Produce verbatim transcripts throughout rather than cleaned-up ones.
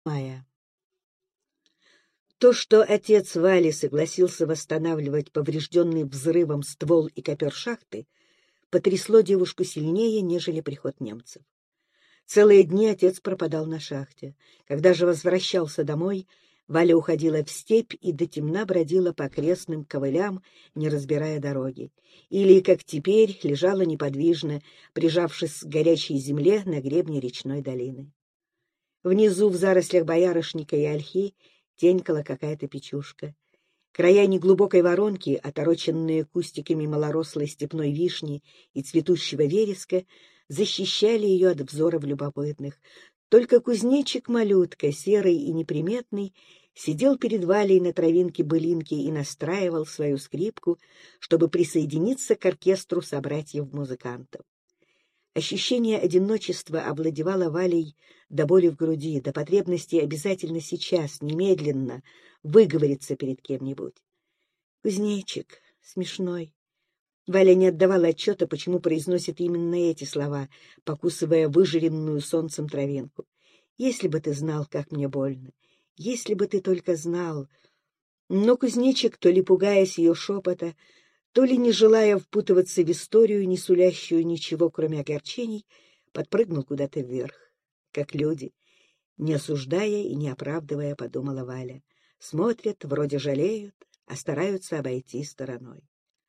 Мая. То, что отец Вали согласился восстанавливать поврежденный взрывом ствол и копер шахты, потрясло девушку сильнее, нежели приход немцев. Целые дни отец пропадал на шахте. Когда же возвращался домой, Валя уходила в степь и до темна бродила по окрестным ковылям, не разбирая дороги. Или, как теперь, лежала неподвижно, прижавшись к горячей земле на гребне речной долины. Внизу, в зарослях боярышника и ольхи, тенькала какая-то печушка. Края неглубокой воронки, отороченные кустиками малорослой степной вишни и цветущего вереска, защищали ее от взоров любопытных. Только кузнечик-малютка, серый и неприметный, сидел перед Валей на травинке былинки и настраивал свою скрипку, чтобы присоединиться к оркестру собратьев-музыкантов. Ощущение одиночества овладевало Валей до боли в груди, до потребности обязательно сейчас, немедленно, выговориться перед кем-нибудь. Кузнечик, смешной. Валя не отдавала отчета, почему произносит именно эти слова, покусывая выжаренную солнцем травинку. «Если бы ты знал, как мне больно! Если бы ты только знал!» Но кузнечик, то ли пугаясь ее шепота, то ли не желая впутываться в историю, не сулящую ничего, кроме огорчений, подпрыгнул куда-то вверх, как люди. Не осуждая и не оправдывая, подумала Валя. Смотрят, вроде жалеют, а стараются обойти стороной.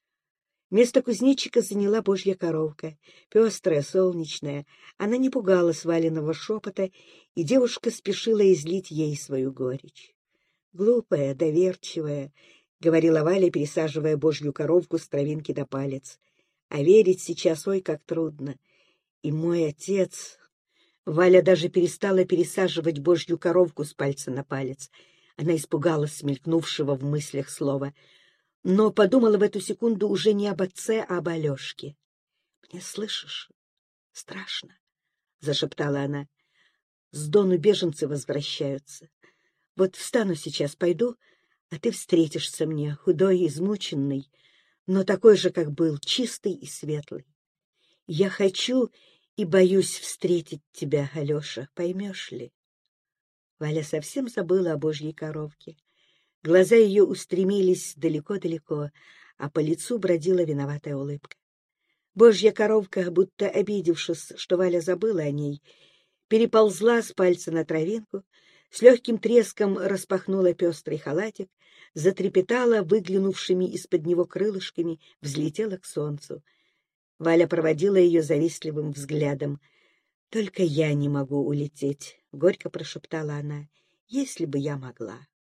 Место кузнечика заняла божья коровка, пестрая, солнечная. Она не пугалась Валиного шепота, и девушка спешила излить ей свою горечь. Глупая, доверчивая, — говорила Валя, пересаживая божью коровку с травинки до палец. А верить сейчас, ой, как трудно. И мой отец... Валя даже перестала пересаживать божью коровку с пальца на палец. Она испугалась смелькнувшего в мыслях слова, но подумала в эту секунду уже не об отце, а об Алешке. — Мне слышишь? Страшно, — зашептала она. — С Дону беженцы возвращаются. Вот встану сейчас, пойду, а ты встретишься мне, худой, измученный, но такой же, как был, чистый и светлый. Я хочу и боюсь встретить тебя, Алеша, поймешь ли? Валя совсем забыла о божьей коровке. Глаза ее устремились далеко-далеко, а по лицу бродила виноватая улыбка. Божья коровка, будто обидевшись, что Валя забыла о ней, переползла с пальца на травинку, с легким треском распахнула пестрый халатик, затрепетала выглянувшими из-под него крылышками, взлетела к солнцу. Валя проводила ее завистливым взглядом. — Только я не могу улететь, — горько прошептала она, — если бы я могла.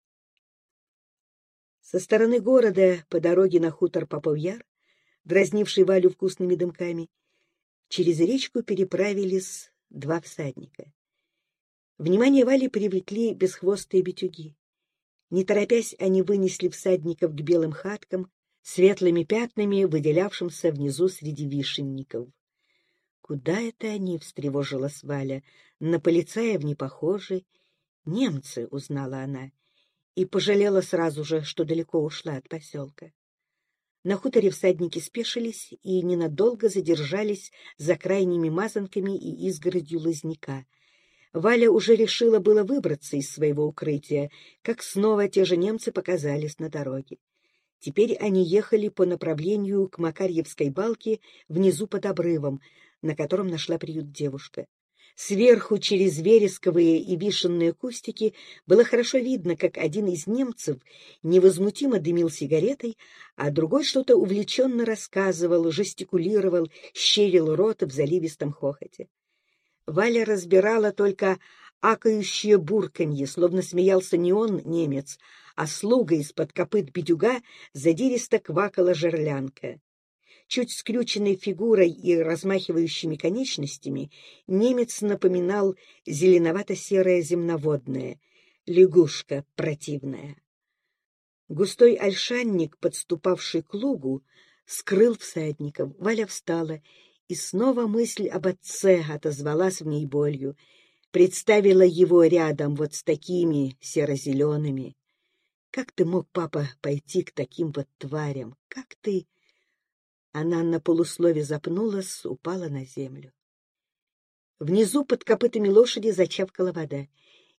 Со стороны города, по дороге на хутор Попов-Яр, дразнивший Валю вкусными дымками, через речку переправились два всадника. Внимание Вали привлекли бесхвостые битюги. Не торопясь, они вынесли всадников к белым хаткам, светлыми пятнами, выделявшимся внизу среди вишенников. «Куда это они?» — встревожилась Валя. «На полицаев не похожи. Немцы», — узнала она, и пожалела сразу же, что далеко ушла от поселка. На хуторе всадники спешились и ненадолго задержались за крайними мазанками и изгородью лозняка. Валя уже решила было выбраться из своего укрытия, как снова те же немцы показались на дороге. Теперь они ехали по направлению к Макарьевской балке внизу под обрывом, на котором нашла приют девушка. Сверху, через вересковые и вишенные кустики, было хорошо видно, как один из немцев невозмутимо дымил сигаретой, а другой что-то увлеченно рассказывал, жестикулировал, щерил рот в заливистом хохоте. Валя разбирала только акающее бурканье, словно смеялся не он, немец, а слуга из-под копыт битюга задиристо квакала жерлянка. Чуть скрюченной фигурой и размахивающими конечностями немец напоминал зеленовато-серое земноводное, лягушка противная. Густой ольшанник, подступавший к лугу, скрыл всадников. Валя встала, и снова мысль об отце отозвалась в ней болью. Представила его рядом вот с такими серо-зелеными. Как ты мог, папа, пойти к таким вот тварям? Как ты... Она на полуслове запнулась, упала на землю. Внизу под копытами лошади зачавкала вода.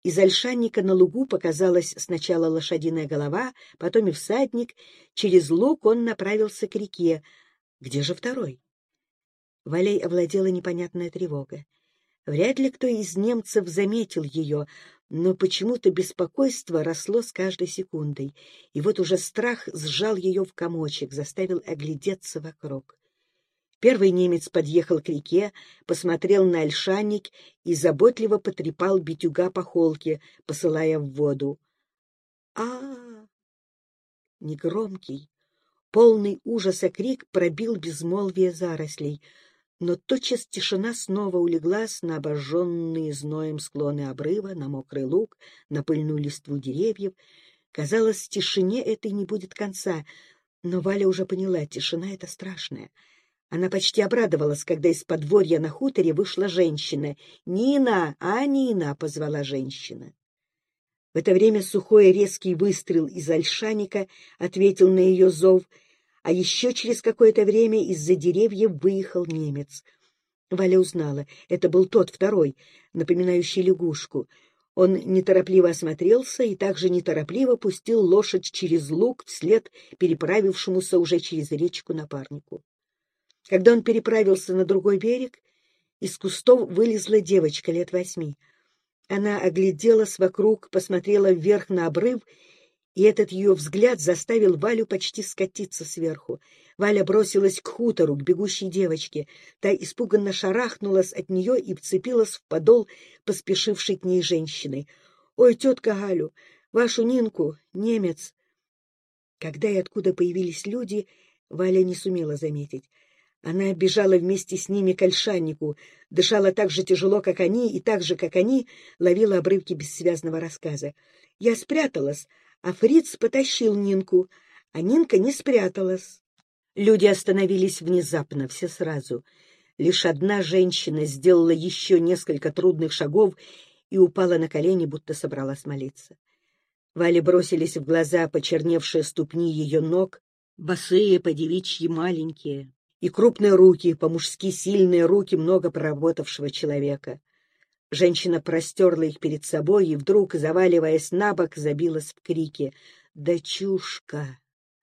Из ольшанника на лугу показалась сначала лошадиная голова, потом и всадник. Через луг он направился к реке. Где же второй? Валей овладела непонятная тревога. Вряд ли кто из немцев заметил ее, но почему-то беспокойство росло с каждой секундой, и вот уже страх сжал ее в комочек, заставил оглядеться вокруг. Первый немец подъехал к реке, посмотрел на ольшанник и заботливо потрепал битюга по холке, посылая в воду. А-а-а! Негромкий, полный ужаса крик пробил безмолвие зарослей, но тотчас тишина снова улеглась на обожженные зноем склоны обрыва, на мокрый луг, на пыльную листву деревьев. Казалось, тишине этой не будет конца, но Валя уже поняла, тишина эта страшная. Она почти обрадовалась, когда из подворья на хуторе вышла женщина. «Нина! А, Нина!» — позвала женщина. В это время сухой резкий выстрел из ольшанника ответил на ее зов, а еще через какое-то время из-за деревьев выехал немец. Валя узнала, это был тот второй, напоминающий лягушку. Он неторопливо осмотрелся и также неторопливо пустил лошадь через луг вслед переправившемуся уже через речку напарнику. Когда он переправился на другой берег, из кустов вылезла девочка лет восьми. Она огляделась вокруг, посмотрела вверх на обрыв, и этот ее взгляд заставил Валю почти скатиться сверху. Валя бросилась к хутору, к бегущей девочке. Та испуганно шарахнулась от нее и вцепилась в подол поспешившей к ней женщины. — Ой, тетка Галю, вашу Нинку, немец! Когда и откуда появились люди, Валя не сумела заметить. Она бежала вместе с ними к ольшаннику, дышала так же тяжело, как они, и так же, как они, ловила обрывки бессвязного рассказа. Я спряталась, а фриц потащил Нинку, а Нинка не спряталась. Люди остановились внезапно, все сразу. Лишь одна женщина сделала еще несколько трудных шагов и упала на колени, будто собралась молиться. Вале бросились в глаза почерневшие ступни ее ног, босые, по-девичьи маленькие, и крупные руки, по-мужски сильные руки много проработавшего человека. Женщина простерла их перед собой и вдруг, заваливаясь на бок, забилась в крике: «Дочушка!».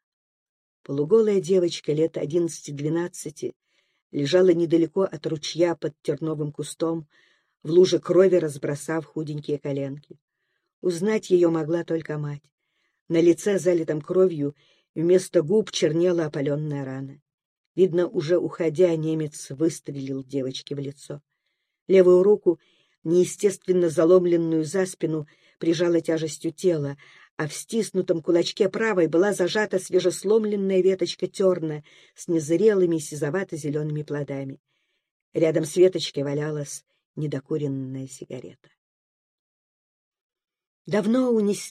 Полуголая девочка лет одиннадцати-двенадцати лежала недалеко от ручья под терновым кустом, в луже крови разбросав худенькие коленки. Узнать ее могла только мать. На лице, залитом кровью, вместо губ чернела опаленная рана. Видно, уже уходя, немец выстрелил девочке в лицо. Левую руку, неестественно заломленную за спину, прижала тяжестью тела, а в стиснутом кулачке правой была зажата свежесломленная веточка терна с незрелыми сизовато-зелеными плодами. Рядом с веточкой валялась недокуренная сигарета. Давно унес